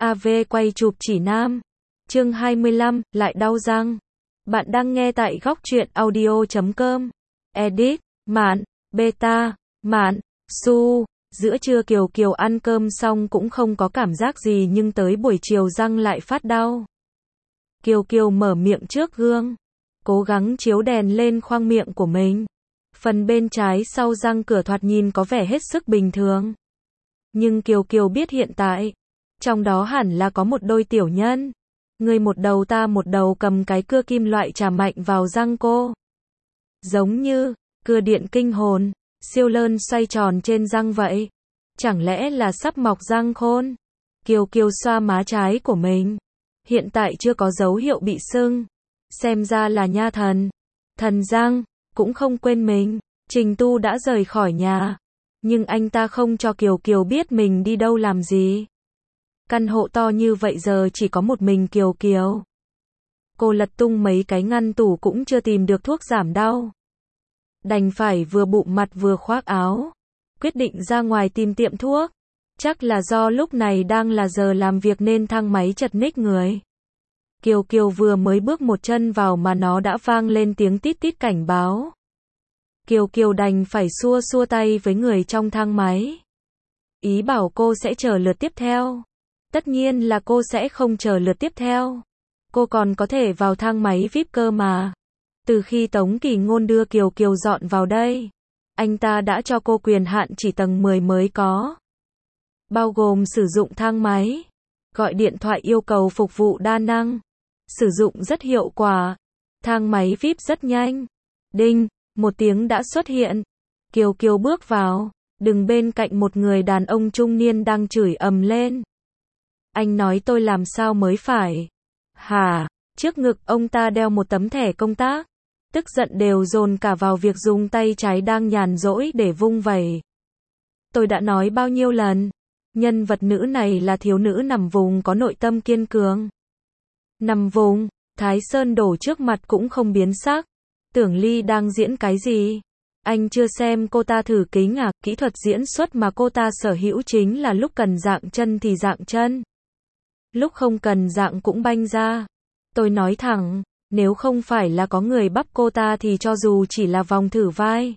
AV quay chụp chỉ nam. Chương 25, lại đau răng. Bạn đang nghe tại góc truyện audio.com. Edit, Mạn, Beta, Mạn, Su. Giữa trưa Kiều Kiều ăn cơm xong cũng không có cảm giác gì nhưng tới buổi chiều răng lại phát đau. Kiều Kiều mở miệng trước gương. Cố gắng chiếu đèn lên khoang miệng của mình. Phần bên trái sau răng cửa thoạt nhìn có vẻ hết sức bình thường. Nhưng Kiều Kiều biết hiện tại, trong đó hẳn là có một đôi tiểu nhân. Người một đầu ta một đầu cầm cái cưa kim loại chà mạnh vào răng cô. Giống như cưa điện kinh hồn, siêu lơn xoay tròn trên răng vậy. Chẳng lẽ là sắp mọc răng khôn? Kiều Kiều xoa má trái của mình. Hiện tại chưa có dấu hiệu bị sưng. Xem ra là nha thần. Thần răng, cũng không quên mình. Trình Tu đã rời khỏi nhà. Nhưng anh ta không cho Kiều Kiều biết mình đi đâu làm gì. Căn hộ to như vậy giờ chỉ có một mình Kiều Kiều. Cô lật tung mấy cái ngăn tủ cũng chưa tìm được thuốc giảm đau. Đành phải vừa bụm mặt vừa khoác áo. Quyết định ra ngoài tìm tiệm thuốc. Chắc là do lúc này đang là giờ làm việc nên thang máy chật ních người. Kiều Kiều vừa mới bước một chân vào mà nó đã vang lên tiếng tít tít cảnh báo. Kiều Kiều đành phải xua xua tay với người trong thang máy. Ý bảo cô sẽ chờ lượt tiếp theo. Tất nhiên là cô sẽ không chờ lượt tiếp theo. Cô còn có thể vào thang máy VIP cơ mà. Từ khi Tống Kỳ Ngôn đưa Kiều Kiều dọn vào đây, anh ta đã cho cô quyền hạn chỉ tầng 10 mới có. Bao gồm sử dụng thang máy, gọi điện thoại yêu cầu phục vụ đa năng. Sử dụng rất hiệu quả. Thang máy VIP rất nhanh. Đinh, một tiếng đã xuất hiện. Kiều Kiều bước vào, đứng bên cạnh một người đàn ông trung niên đang chửi ầm lên. Anh nói tôi làm sao mới phải? Hả? Trước ngực ông ta đeo một tấm thẻ công tác. Tức giận đều dồn cả vào việc dùng tay trái đang nhàn rỗi để vung vẩy. Tôi đã nói bao nhiêu lần, nhân vật nữ này là thiếu nữ nằm vùng có nội tâm kiên cường. Nằm vùng, Thái Sơn đổ trước mặt cũng không biến sắc. Tưởng Ly đang diễn cái gì? Anh chưa xem cô ta thử kính à? Kỹ thuật diễn xuất mà cô ta sở hữu chính là lúc cần dạng chân thì dạng chân. Lúc không cần dạng cũng banh ra. Tôi nói thẳng, nếu không phải là có người bắp cô ta thì cho dù chỉ là vòng thử vai,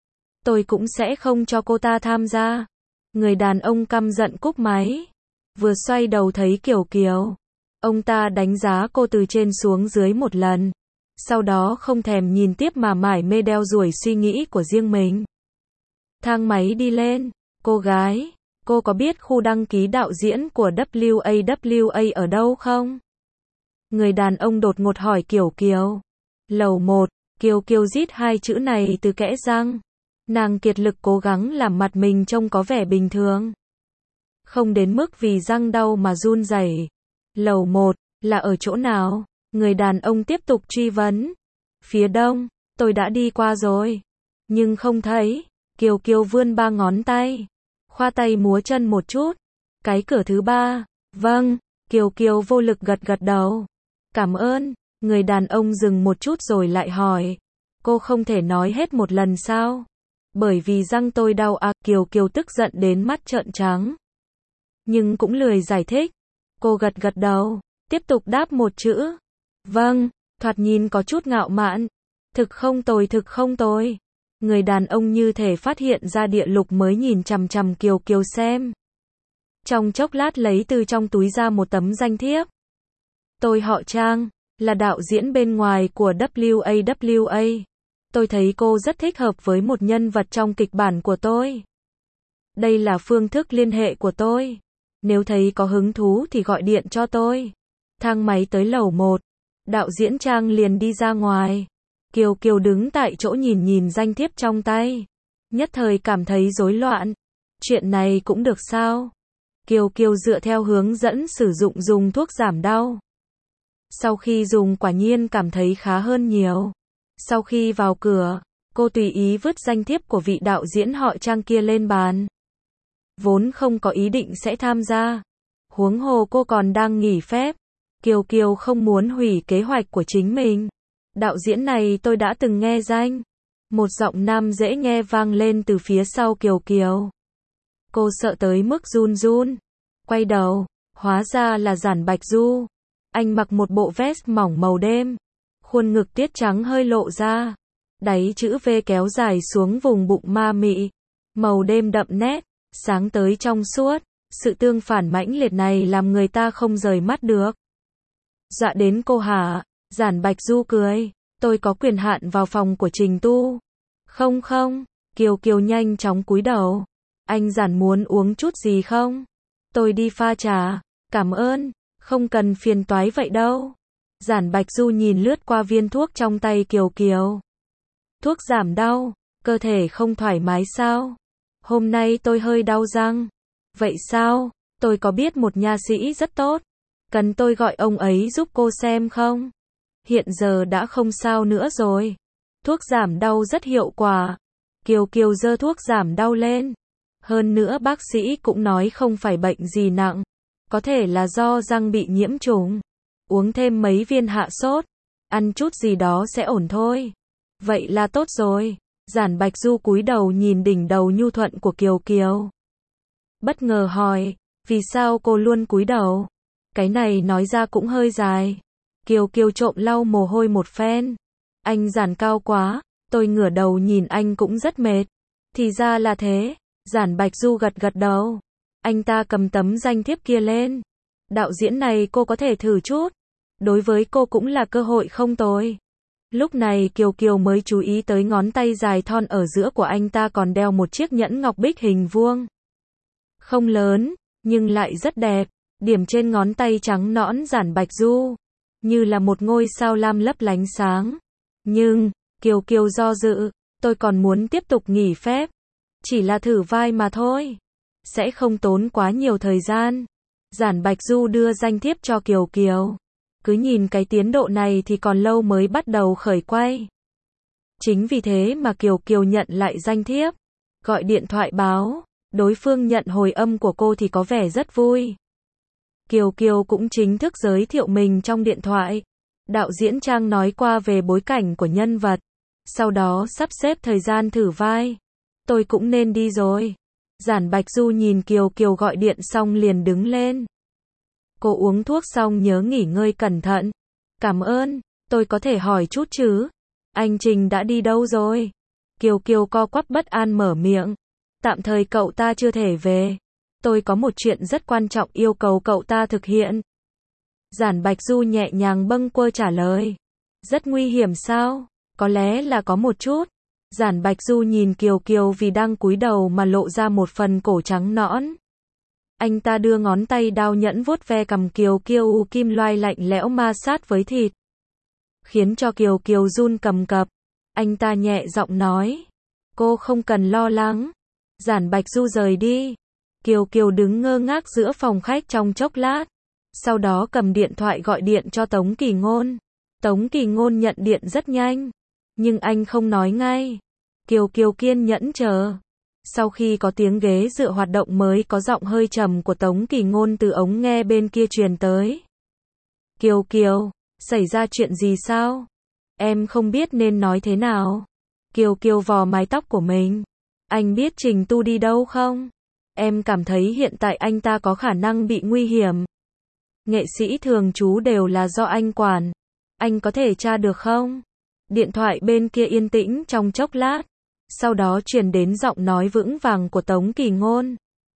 tôi cũng sẽ không cho cô ta tham gia. Người đàn ông căm giận cúp máy. Vừa xoay đầu thấy Kiều Kiều. Ông ta đánh giá cô từ trên xuống dưới một lần. Sau đó không thèm nhìn tiếp mà mải mê đeo đuổi suy nghĩ của riêng mình. Thang máy đi lên. Cô gái, cô có biết khu đăng ký đạo diễn của WAWA ở đâu không? Người đàn ông đột ngột hỏi Kiều Kiều. Lầu 1, Kiều Kiều rít hai chữ này từ kẽ răng. Nàng kiệt lực cố gắng làm mặt mình trông có vẻ bình thường. Không đến mức vì răng đau mà run rẩy. Lầu 1, là ở chỗ nào? Người đàn ông tiếp tục truy vấn. Phía đông, tôi đã đi qua rồi. Nhưng không thấy. Kiều Kiều vươn ba ngón tay. Khoa tay múa chân một chút. Cái cửa thứ ba. Vâng, Kiều Kiều vô lực gật gật đầu. Cảm ơn. Người đàn ông dừng một chút rồi lại hỏi. Cô không thể nói hết một lần sao? Bởi vì răng tôi đau à? Kiều Kiều tức giận đến mắt trợn trắng. Nhưng cũng lười giải thích. Cô gật gật đầu. Tiếp tục đáp một chữ. Vâng, thoạt nhìn có chút ngạo mạn. Thực không tồi, thực không tồi. Người đàn ông như thể phát hiện ra địa lục mới nhìn chằm chằm Kiều Kiều xem. Trong chốc lát lấy từ trong túi ra một tấm danh thiếp. Tôi họ Trang, là đạo diễn bên ngoài của WAWA. Tôi thấy cô rất thích hợp với một nhân vật trong kịch bản của tôi. Đây là phương thức liên hệ của tôi. Nếu thấy có hứng thú thì gọi điện cho tôi. Thang máy tới lầu 1. Đạo diễn Trang liền đi ra ngoài. Kiều Kiều đứng tại chỗ nhìn nhìn danh thiếp trong tay. Nhất thời cảm thấy rối loạn. Chuyện này cũng được sao? Kiều Kiều dựa theo hướng dẫn sử dụng dùng thuốc giảm đau. Sau khi dùng quả nhiên cảm thấy khá hơn nhiều. Sau khi vào cửa, cô tùy ý vứt danh thiếp của vị đạo diễn họ Trang kia lên bàn. Vốn không có ý định sẽ tham gia. Huống hồ cô còn đang nghỉ phép. Kiều Kiều không muốn hủy kế hoạch của chính mình. Đạo diễn này tôi đã từng nghe danh. Một giọng nam dễ nghe vang lên từ phía sau Kiều Kiều. Cô sợ tới mức run run. Quay đầu, Hóa ra là Giản Bạch Du. Anh mặc một bộ vest mỏng màu đêm. Khuôn ngực tiết trắng hơi lộ ra. Đáy chữ V kéo dài xuống vùng bụng ma mị. Màu đêm đậm nét, sáng tới trong suốt. Sự tương phản mãnh liệt này làm người ta không rời mắt được. Dọa đến cô hả? Giản Bạch Du cười. Tôi có quyền hạn vào phòng của Trình Tu. Không không, Kiều Kiều nhanh chóng cúi đầu. Anh Giản muốn uống chút gì không? Tôi đi pha trà. Cảm ơn, không cần phiền toái vậy đâu. Giản Bạch Du nhìn lướt qua viên thuốc trong tay Kiều Kiều. Thuốc giảm đau, cơ thể không thoải mái sao? Hôm nay tôi hơi đau răng. Vậy sao? Tôi có biết một nha sĩ rất tốt. Cần tôi gọi ông ấy giúp cô xem không? Hiện giờ đã không sao nữa rồi. Thuốc giảm đau rất hiệu quả. Kiều Kiều giơ thuốc giảm đau lên. Hơn nữa bác sĩ cũng nói không phải bệnh gì nặng. Có thể là do răng bị nhiễm trùng. Uống thêm mấy viên hạ sốt. Ăn chút gì đó sẽ ổn thôi. Vậy là tốt rồi. Giản Bạch Du cúi đầu nhìn đỉnh đầu nhu thuận của Kiều Kiều. Bất ngờ hỏi, vì sao cô luôn cúi đầu? Cái này nói ra cũng hơi dài. Kiều Kiều trộm lau mồ hôi một phen. Anh Giản cao quá, tôi ngửa đầu nhìn anh cũng rất mệt. Thì ra là thế. Giản Bạch Du gật gật đầu. Anh ta cầm tấm danh thiếp kia lên. Đạo diễn này cô có thể thử chút. Đối với cô cũng là cơ hội không tồi. Lúc này Kiều Kiều mới chú ý tới ngón tay dài thon ở giữa của anh ta còn đeo một chiếc nhẫn ngọc bích hình vuông. Không lớn, nhưng lại rất đẹp. Điểm trên ngón tay trắng nõn Giản Bạch Du. Như là một ngôi sao lam lấp lánh sáng. Nhưng, Kiều Kiều do dự. Tôi còn muốn tiếp tục nghỉ phép. Chỉ là thử vai mà thôi. Sẽ không tốn quá nhiều thời gian. Giản Bạch Du đưa danh thiếp cho Kiều Kiều. Cứ nhìn cái tiến độ này thì còn lâu mới bắt đầu khởi quay. Chính vì thế mà Kiều Kiều nhận lại danh thiếp. Gọi điện thoại báo. Đối phương nhận hồi âm của cô thì có vẻ rất vui. Kiều Kiều cũng chính thức giới thiệu mình trong điện thoại. Đạo diễn Trang nói qua về bối cảnh của nhân vật. Sau đó sắp xếp thời gian thử vai. Tôi cũng nên đi rồi. Giản Bạch Du nhìn Kiều Kiều gọi điện xong liền đứng lên. Cô uống thuốc xong nhớ nghỉ ngơi cẩn thận. Cảm ơn, tôi có thể hỏi chút chứ? Anh Trình đã đi đâu rồi? Kiều Kiều co quắp bất an mở miệng. Tạm thời cậu ta chưa thể về. Tôi có một chuyện rất quan trọng yêu cầu cậu ta thực hiện. Giản Bạch Du nhẹ nhàng bâng quơ trả lời. Rất nguy hiểm sao? Có lẽ là có một chút. Giản Bạch Du nhìn Kiều Kiều vì đang cúi đầu mà lộ ra một phần cổ trắng nõn. Anh ta đưa ngón tay đao nhẫn vuốt ve cằm Kiều Kiều kim loai lạnh lẽo ma sát với thịt. Khiến cho Kiều Kiều run cầm cập. Anh ta nhẹ giọng nói. Cô không cần lo lắng. Giản Bạch Du rời đi. Kiều Kiều đứng ngơ ngác giữa phòng khách trong chốc lát. Sau đó cầm điện thoại gọi điện cho Tống Kỳ Ngôn. Tống Kỳ Ngôn nhận điện rất nhanh. Nhưng anh không nói ngay. Kiều Kiều kiên nhẫn chờ. Sau khi có tiếng ghế dựa hoạt động mới có giọng hơi trầm của Tống Kỳ Ngôn từ ống nghe bên kia truyền tới. Kiều Kiều, xảy ra chuyện gì sao? Em không biết nên nói thế nào. Kiều Kiều vò mái tóc của mình. Anh biết Trình Tu đi đâu không? Em cảm thấy hiện tại anh ta có khả năng bị nguy hiểm. Nghệ sĩ thường trú đều là do anh quản. Anh có thể tra được không? Điện thoại bên kia yên tĩnh trong chốc lát. Sau đó truyền đến giọng nói vững vàng của Tống Kỳ Ngôn.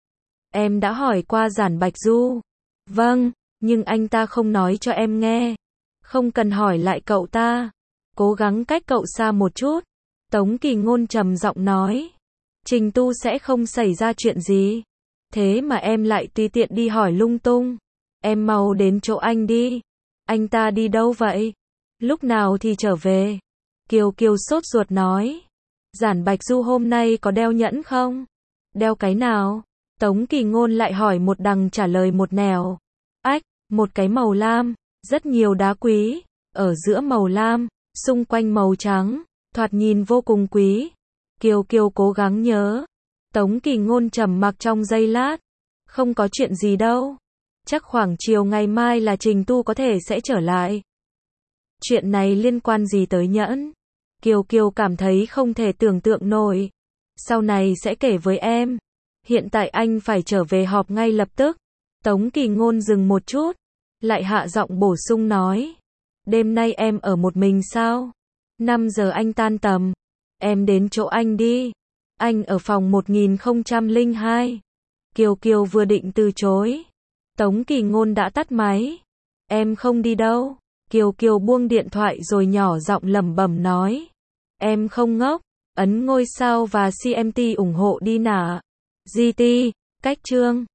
Em đã hỏi qua Giản Bạch Du. Vâng, nhưng anh ta không nói cho em nghe. Không cần hỏi lại cậu ta. Cố gắng cách cậu xa một chút. Tống Kỳ Ngôn trầm giọng nói. Trình Tu sẽ không xảy ra chuyện gì. Thế mà em lại tùy tiện đi hỏi lung tung. Em mau đến chỗ anh đi. Anh ta đi đâu vậy? Lúc nào thì trở về? Kiều Kiều sốt ruột nói. Giản Bạch Du hôm nay có đeo nhẫn không? Đeo cái nào? Tống Kỳ Ngôn lại hỏi một đằng trả lời một nẻo. Ách, một cái màu lam, rất nhiều đá quý, ở giữa màu lam, xung quanh màu trắng, thoạt nhìn vô cùng quý. Kiều Kiều cố gắng nhớ. Tống Kỳ Ngôn trầm mặc trong giây lát. Không có chuyện gì đâu. Chắc khoảng chiều ngày mai là Trình Tu có thể sẽ trở lại. Chuyện này liên quan gì tới nhẫn? Kiều Kiều cảm thấy không thể tưởng tượng nổi. Sau này sẽ kể với em. Hiện tại anh phải trở về họp ngay lập tức. Tống Kỳ Ngôn dừng một chút, lại hạ giọng bổ sung nói. Đêm nay em ở một mình sao? 5 giờ anh tan tầm. Em đến chỗ anh đi. Anh ở phòng 1002. Kiều Kiều vừa định từ chối. Tống Kỳ Ngôn đã tắt máy. Em không đi đâu. Kiều Kiều buông điện thoại rồi nhỏ giọng lẩm bẩm nói. Em không ngốc. Ấn ngôi sao và CMT ủng hộ đi nả. GT, cách chương.